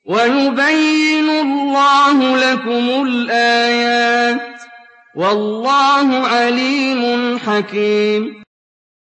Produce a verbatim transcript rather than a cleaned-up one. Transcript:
وَيُبَيِّنُ اللَّهُ لَكُمُ الْآيَاتِ ۚ وَاللَّهُ عَلِيمٌ حَكِيمٌ